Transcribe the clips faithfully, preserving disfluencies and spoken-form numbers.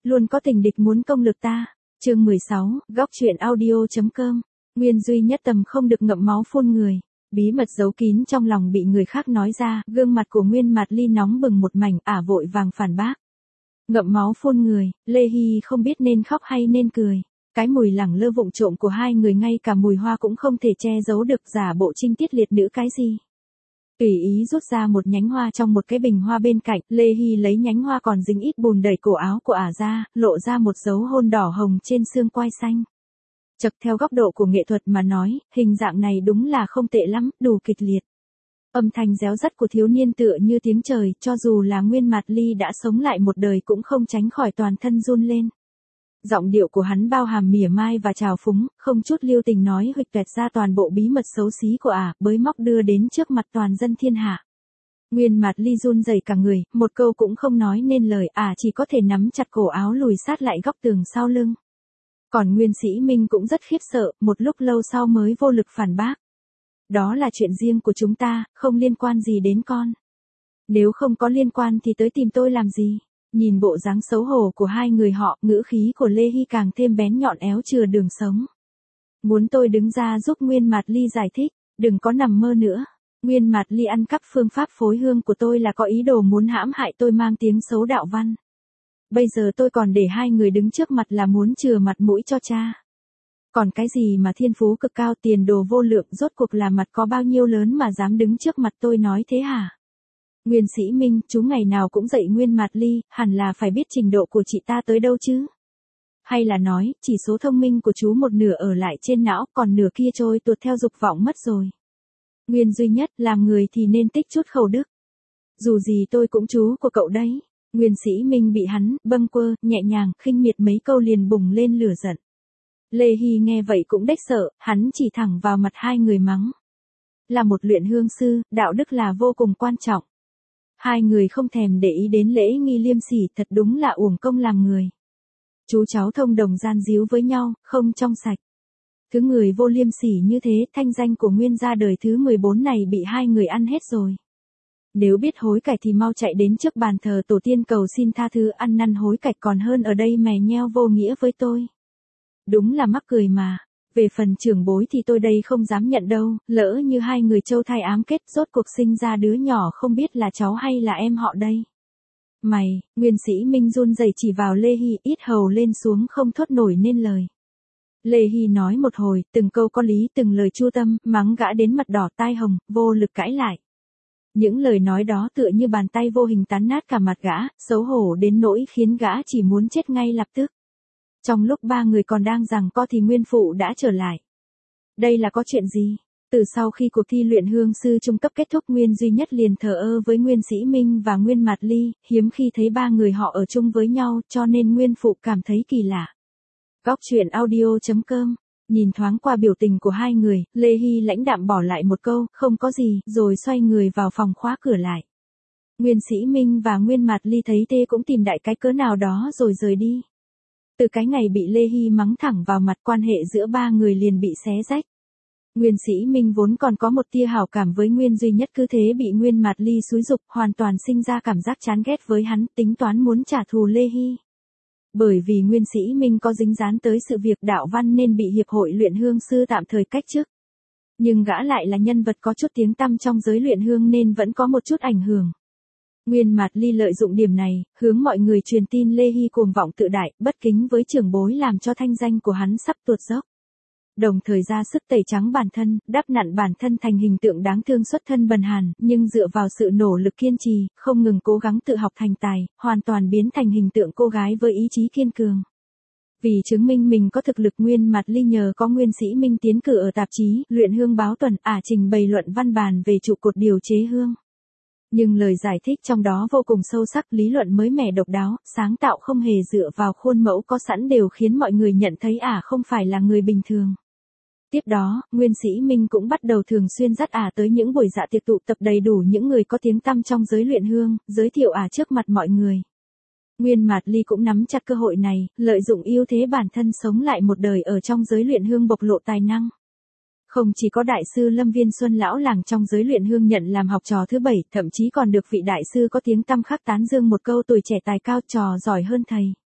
luôn có tình địch muốn công lược ta. Chương mười sáu, góc truyện audio.com. Nguyên duy nhất tầm không được ngậm máu phun người. Bí mật giấu kín trong lòng bị người khác nói ra, gương mặt của Nguyên Mạt Ly nóng bừng một mảnh, ả vội vàng phản bác. Ngậm máu phun người, Lê Hy không biết nên khóc hay nên cười. Cái mùi lẳng lơ vụng trộm của hai người ngay cả mùi hoa cũng không thể che giấu được, giả bộ trinh tiết liệt nữ cái gì. Tùy ý rút ra một nhánh hoa trong một cái bình hoa bên cạnh, Lê Hy lấy nhánh hoa còn dính ít bùn đẩy cổ áo của ả ra, lộ ra một dấu hôn đỏ hồng trên xương quai xanh. Chật, theo góc độ của nghệ thuật mà nói, hình dạng này đúng là không tệ lắm, đủ kịch liệt. Âm thanh réo rắt của thiếu niên tựa như tiếng trời, cho dù là Nguyên Mạt Ly đã sống lại một đời cũng không tránh khỏi toàn thân run lên. Giọng điệu của hắn bao hàm mỉa mai và trào phúng, không chút lưu tình nói huỵch toẹt ra toàn bộ bí mật xấu xí của ả, bới móc đưa đến trước mặt toàn dân thiên hạ. Nguyên Mạt Ly run rẩy cả người, một câu cũng không nói nên lời, ả chỉ có thể nắm chặt cổ áo lùi sát lại góc tường sau lưng. Còn Nguyên Sĩ Minh cũng rất khiếp sợ, một lúc lâu sau mới vô lực phản bác. Đó là chuyện riêng của chúng ta, không liên quan gì đến con. Nếu không có liên quan thì tới tìm tôi làm gì? Nhìn bộ dáng xấu hổ của hai người họ, ngữ khí của Lê Hy càng thêm bén nhọn éo chừa đường sống. Muốn tôi đứng ra giúp Nguyên Mạt Ly giải thích, đừng có nằm mơ nữa. Nguyên Mạt Ly ăn cắp phương pháp phối hương của tôi là có ý đồ muốn hãm hại tôi, mang tiếng xấu đạo văn. Bây giờ tôi còn để hai người đứng trước mặt là muốn chừa mặt mũi cho cha. Còn cái gì mà thiên phú cực cao, tiền đồ vô lượng, rốt cuộc là mặt có bao nhiêu lớn mà dám đứng trước mặt tôi nói thế hả? Nguyên Sĩ Minh, chú ngày nào cũng dạy Nguyên Mạt Ly, hẳn là phải biết trình độ của chị ta tới đâu chứ? Hay là nói, chỉ số thông minh của chú một nửa ở lại trên não, còn nửa kia trôi tuột theo dục vọng mất rồi. Nguyên duy nhất, làm người thì nên tích chút khẩu đức. Dù gì tôi cũng chú của cậu đấy. Nguyên Sĩ Minh bị hắn bâng quơ, nhẹ nhàng, khinh miệt mấy câu liền bùng lên lửa giận. Lê Hy nghe vậy cũng đếch sợ, hắn chỉ thẳng vào mặt hai người mắng. Là một luyện hương sư, đạo đức là vô cùng quan trọng. Hai người không thèm để ý đến lễ nghi liêm sỉ, thật đúng là uổng công làm người. Chú cháu thông đồng gian díu với nhau, không trong sạch. Thứ người vô liêm sỉ như thế, thanh danh của Nguyên gia đời thứ mười bốn này bị hai người ăn hết rồi. Nếu biết hối cải thì mau chạy đến trước bàn thờ tổ tiên cầu xin tha thứ, ăn năn hối cải còn hơn ở đây mè nheo vô nghĩa với tôi. Đúng là mắc cười mà. Về phần trưởng bối thì tôi đây không dám nhận đâu, lỡ như hai người châu thai ám kết, rốt cuộc sinh ra đứa nhỏ không biết là cháu hay là em họ đây. Mày, Nguyên Sĩ Minh run rẩy chỉ vào Lê Hy, ít hầu lên xuống không thốt nổi nên lời. Lê Hy nói một hồi, từng câu có lý, từng lời chu tâm, mắng gã đến mặt đỏ tai hồng, vô lực cãi lại. Những lời nói đó tựa như bàn tay vô hình tán nát cả mặt gã, xấu hổ đến nỗi khiến gã chỉ muốn chết ngay lập tức. Trong lúc ba người còn đang giằng co thì Nguyên Phụ đã trở lại. Đây là có chuyện gì? Từ sau khi cuộc thi luyện hương sư trung cấp kết thúc, Nguyên duy nhất liền thờ ơ với Nguyên Sĩ Minh và Nguyên Mạt Ly, hiếm khi thấy ba người họ ở chung với nhau, cho nên Nguyên Phụ cảm thấy kỳ lạ. Góc truyện audio.com. Nhìn thoáng qua biểu tình của hai người, Lê Hy lãnh đạm bỏ lại một câu, không có gì, rồi xoay người vào phòng khóa cửa lại. Nguyên Sĩ Minh và Nguyên Mạt Ly thấy thế cũng tìm đại cái cớ nào đó rồi rời đi. Từ cái ngày bị Lê Hy mắng thẳng vào mặt, quan hệ giữa ba người liền bị xé rách. Nguyên Sĩ Minh vốn còn có một tia hảo cảm với Nguyên duy nhất, cứ thế bị Nguyên Mạt Ly xúi giục, hoàn toàn sinh ra cảm giác chán ghét với hắn, tính toán muốn trả thù Lê Hy. Bởi vì Nguyên Sĩ Minh có dính dáng tới sự việc đạo văn nên bị hiệp hội luyện hương sư tạm thời cách chức. Nhưng gã lại là nhân vật có chút tiếng tăm trong giới luyện hương nên vẫn có một chút ảnh hưởng. Nguyên Mạt Ly lợi dụng điểm này, hướng mọi người truyền tin Lê Hy cuồng vọng tự đại, bất kính với trưởng bối, làm cho thanh danh của hắn sắp tuột dốc. Đồng thời ra sức tẩy trắng bản thân, đắp nặn bản thân thành hình tượng đáng thương xuất thân bần hàn, nhưng dựa vào sự nỗ lực kiên trì, không ngừng cố gắng tự học thành tài, hoàn toàn biến thành hình tượng cô gái với ý chí kiên cường. Vì chứng minh mình có thực lực, Nguyên Mạt Ly nhờ có Nguyên Sĩ Minh tiến cử ở tạp chí Luyện Hương Báo Tuần, ả trình bày luận văn bàn về trụ cột điều chế hương. Nhưng lời giải thích trong đó vô cùng sâu sắc, lý luận mới mẻ độc đáo, sáng tạo, không hề dựa vào khuôn mẫu có sẵn, đều khiến mọi người nhận thấy ả không phải là người bình thường. Tiếp đó, Nguyên Sĩ Minh cũng bắt đầu thường xuyên dắt ả tới những buổi dạ tiệc tụ tập đầy đủ những người có tiếng tăm trong giới luyện hương, giới thiệu ả trước mặt mọi người. Nguyên Mạt Ly cũng nắm chặt cơ hội này, lợi dụng ưu thế bản thân sống lại một đời ở trong giới luyện hương, bộc lộ tài năng. Không chỉ có đại sư Lâm Viên Xuân lão làng trong giới luyện hương nhận làm học trò thứ bảy, thậm chí còn được vị đại sư có tiếng tăm khác tán dương một câu tuổi trẻ tài cao, trò giỏi hơn thầy.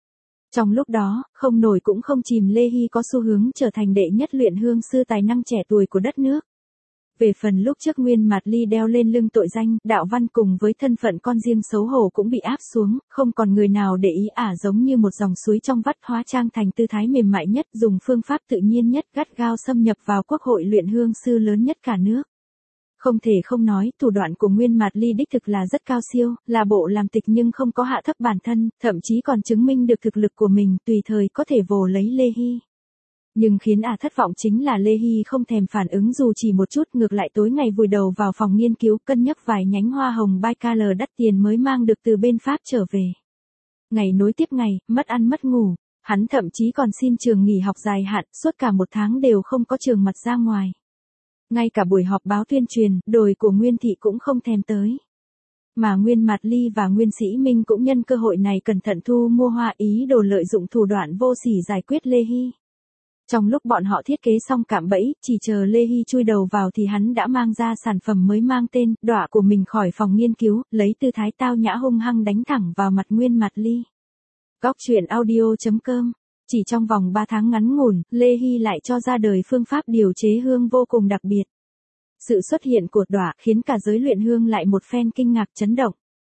Trong lúc đó, không nổi cũng không chìm, Lê Hy có xu hướng trở thành đệ nhất luyện hương sư tài năng trẻ tuổi của đất nước. Về phần lúc trước Nguyên Mạt Ly đeo lên lưng tội danh, đạo văn cùng với thân phận con riêng xấu hổ cũng bị áp xuống, không còn người nào để ý ả giống như một dòng suối trong vắt hóa trang thành tư thái mềm mại nhất, dùng phương pháp tự nhiên nhất gắt gao xâm nhập vào quốc hội luyện hương sư lớn nhất cả nước. Không thể không nói, thủ đoạn của Nguyên Mạt Ly đích thực là rất cao siêu, là bộ làm tịch nhưng không có hạ thấp bản thân, thậm chí còn chứng minh được thực lực của mình, tùy thời có thể vồ lấy Lê Hy. Nhưng khiến ả thất vọng chính là Lê Hy không thèm phản ứng dù chỉ một chút, ngược lại tối ngày vùi đầu vào phòng nghiên cứu cân nhắc vài nhánh hoa hồng bicolor đắt tiền mới mang được từ bên Pháp trở về. Ngày nối tiếp ngày, mất ăn mất ngủ, hắn thậm chí còn xin trường nghỉ học dài hạn, suốt cả một tháng đều không có trường mặt ra ngoài. Ngay cả buổi họp báo tuyên truyền, đồi của Nguyên Thị cũng không thèm tới. Mà Nguyên Mạt Ly và Nguyên Sĩ Minh cũng nhân cơ hội này cẩn thận thu mua hoa, ý đồ lợi dụng thủ đoạn vô sỉ giải quyết Lê Hy. Trong lúc bọn họ thiết kế xong cạm bẫy, chỉ chờ Lê Hy chui đầu vào thì hắn đã mang ra sản phẩm mới mang tên Đọa của mình khỏi phòng nghiên cứu, lấy tư thái tao nhã hung hăng đánh thẳng vào mặt Nguyên Mạt Ly. Góc truyện audio chấm com. Chỉ trong vòng ba tháng ngắn ngủn, Lê Hy lại cho ra đời phương pháp điều chế hương vô cùng đặc biệt. Sự xuất hiện của Đọa khiến cả giới luyện hương lại một phen kinh ngạc chấn động.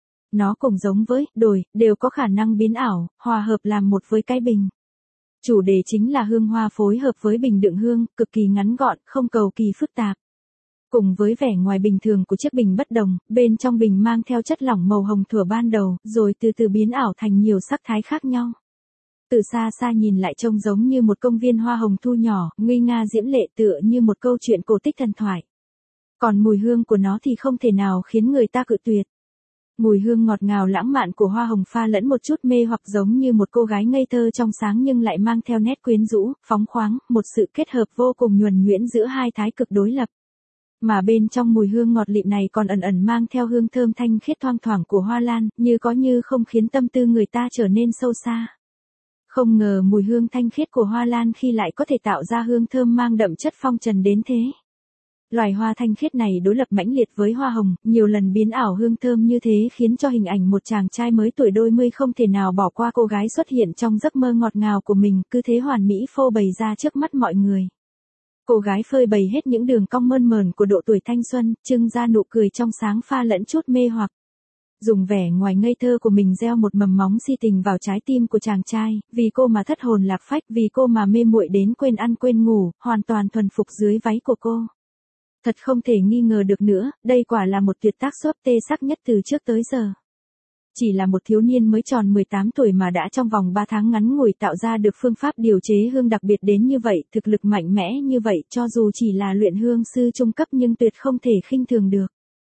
Nó cùng giống với đồi, đều có khả năng biến ảo, hòa hợp làm một với cái bình. Chủ đề chính là hương hoa phối hợp với bình đựng hương, cực kỳ ngắn gọn, không cầu kỳ phức tạp. Cùng với vẻ ngoài bình thường của chiếc bình bất đồng, bên trong bình mang theo chất lỏng màu hồng thuở ban đầu, rồi từ từ biến ảo thành nhiều sắc thái khác nhau. Từ xa xa nhìn lại trông giống như một công viên hoa hồng thu nhỏ, nguy nga diễm lệ tựa như một câu chuyện cổ tích thần thoại. Còn mùi hương của nó thì không thể nào khiến người ta cự tuyệt. Mùi hương ngọt ngào lãng mạn của hoa hồng pha lẫn một chút mê hoặc giống như một cô gái ngây thơ trong sáng nhưng lại mang theo nét quyến rũ, phóng khoáng, một sự kết hợp vô cùng nhuần nhuyễn giữa hai thái cực đối lập. Mà bên trong mùi hương ngọt lịm này còn ẩn ẩn mang theo hương thơm thanh khiết thoang thoảng của hoa lan, như có như không khiến tâm tư người ta trở nên sâu xa. Không ngờ mùi hương thanh khiết của hoa lan khi lại có thể tạo ra hương thơm mang đậm chất phong trần đến thế. Loài hoa thanh khiết này đối lập mãnh liệt với hoa hồng, nhiều lần biến ảo hương thơm như thế khiến cho hình ảnh một chàng trai mới tuổi đôi mươi không thể nào bỏ qua cô gái xuất hiện trong giấc mơ ngọt ngào của mình, cứ thế hoàn mỹ phô bày ra trước mắt mọi người. Cô gái phơi bày hết những đường cong mơn mởn của độ tuổi thanh xuân, trưng ra nụ cười trong sáng pha lẫn chút mê hoặc. Dùng vẻ ngoài ngây thơ của mình gieo một mầm móng si tình vào trái tim của chàng trai, vì cô mà thất hồn lạc phách, vì cô mà mê muội đến quên ăn quên ngủ, hoàn toàn thuần phục dưới váy của cô. Thật không thể nghi ngờ được nữa, đây quả là một tuyệt tác xốp tê sắc nhất từ trước tới giờ. Chỉ là một thiếu niên mới tròn mười tám tuổi mà đã trong vòng ba tháng ngắn ngủi tạo ra được phương pháp điều chế hương đặc biệt đến như vậy, thực lực mạnh mẽ như vậy, cho dù chỉ là luyện hương sư trung cấp nhưng tuyệt không thể khinh thường được.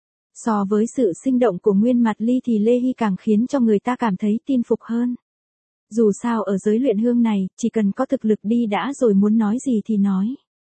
So với sự sinh động của Nguyên Mạt Ly thì Lê Hy càng khiến cho người ta cảm thấy tin phục hơn. Dù sao ở giới luyện hương này, chỉ cần có thực lực đi đã rồi, muốn nói gì thì nói.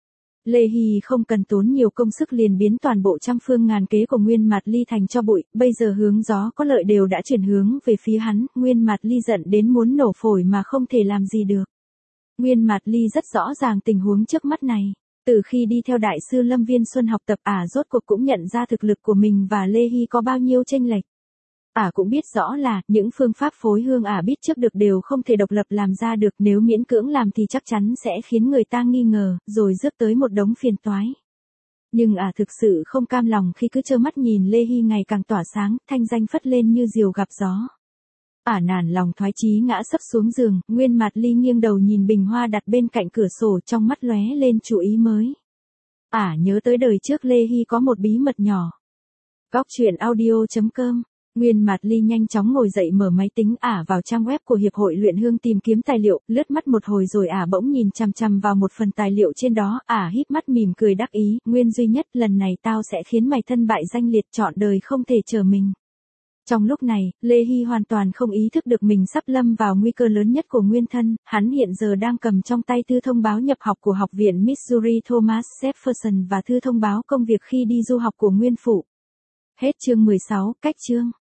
Lê Hy không cần tốn nhiều công sức liền biến toàn bộ trăm phương ngàn kế của Nguyên Mạt Ly thành cho bụi, bây giờ hướng gió có lợi đều đã chuyển hướng về phía hắn, Nguyên Mạt Ly giận đến muốn nổ phổi mà không thể làm gì được. Nguyên Mạt Ly rất rõ ràng tình huống trước mắt này. Từ khi đi theo đại sư Lâm Viên Xuân học tập, ả rốt cuộc cũng nhận ra thực lực của mình và Lê Hy có bao nhiêu chênh lệch. Ả cũng biết rõ là, những phương pháp phối hương ả biết trước được đều không thể độc lập làm ra được, nếu miễn cưỡng làm thì chắc chắn sẽ khiến người ta nghi ngờ, rồi rước tới một đống phiền toái. Nhưng ả thực sự không cam lòng khi cứ trơ mắt nhìn Lê Hy ngày càng tỏa sáng, thanh danh phất lên như diều gặp gió. Ả nản lòng thoái chí ngã sấp xuống giường, Nguyên Mạt Ly nghiêng đầu nhìn bình hoa đặt bên cạnh cửa sổ, trong mắt lóe lên chú ý mới. Ả nhớ tới đời trước Lê Hy có một bí mật nhỏ. Góc truyện audio chấm com. Nguyên Mạt Ly nhanh chóng ngồi dậy mở máy tính, ả vào trang web của Hiệp hội Luyện Hương tìm kiếm tài liệu, lướt mắt một hồi rồi ả bỗng nhìn chằm chằm vào một phần tài liệu trên đó, ả híp mắt mỉm cười đắc ý, Nguyên duy nhất, lần này tao sẽ khiến mày thân bại danh liệt, trọn đời không thể chờ mình. Trong lúc này, Lê Hy hoàn toàn không ý thức được mình sắp lâm vào nguy cơ lớn nhất của nguyên thân, hắn hiện giờ đang cầm trong tay thư thông báo nhập học của Học viện Missouri Thomas Jefferson và thư thông báo công việc khi đi du học của nguyên phụ. Hết chương mười sáu, cách chương.